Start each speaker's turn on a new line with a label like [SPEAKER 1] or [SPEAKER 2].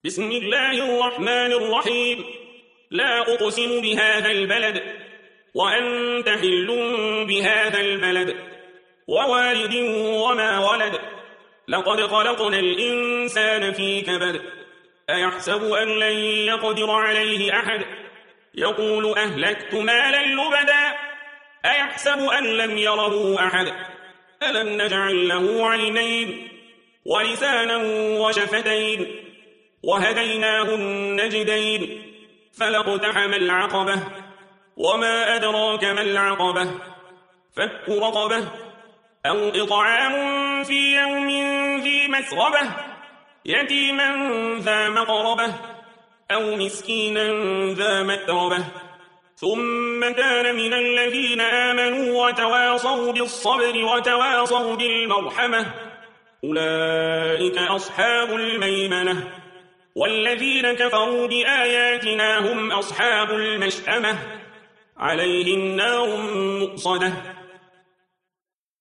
[SPEAKER 1] بسم الله الرحمن الرحيم. لا أقسم بهذا البلد وأنت حل بهذا البلد ووالد وما ولد. لقد خلقنا الإنسان في كبد. أيحسب أن لن يقدر عليه أحد؟ يقول أهلكت مالا لبدا. أيحسب أن لم يره أحد؟ ألم نجعل له عينين ولسانا وشفتين وهديناه النجدين. فلاقتحم العقبة وما أدراك ما العقبة. فك رقبة أو إطعام في يوم ذي مسغبة يتيما ذا مقربة أو مسكينا ذا متربة. ثم كان من الذين آمنوا وتواصوا بالصبر وتواصوا بالمرحمة أولئك أصحاب الميمنة. والذين كفروا بآياتنا هم أصحاب المشأمة عليهم نار مؤصدة.